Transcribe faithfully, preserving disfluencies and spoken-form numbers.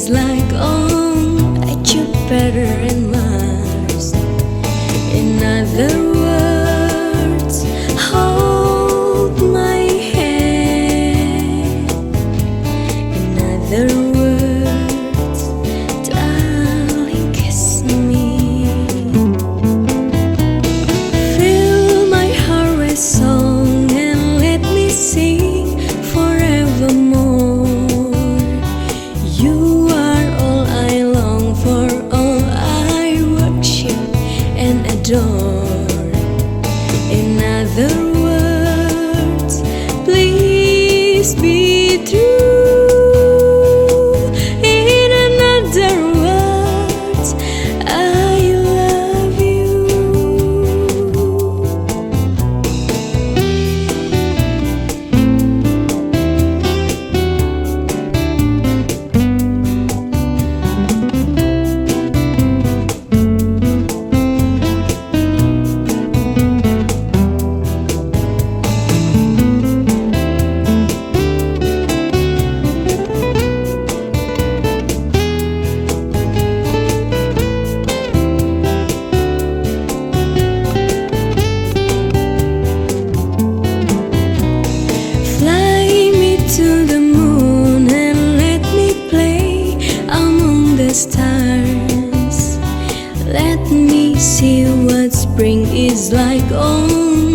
is like on Jupiter and Mars. In other words, hold my hand. In other words, darling, kiss me. Fill my heart with song and let me sing forevermore. You are all I long for, all I worship and adore. In other words, please be true. In another words, I love you. To the moon and let me play among the stars. Let me see what spring is like on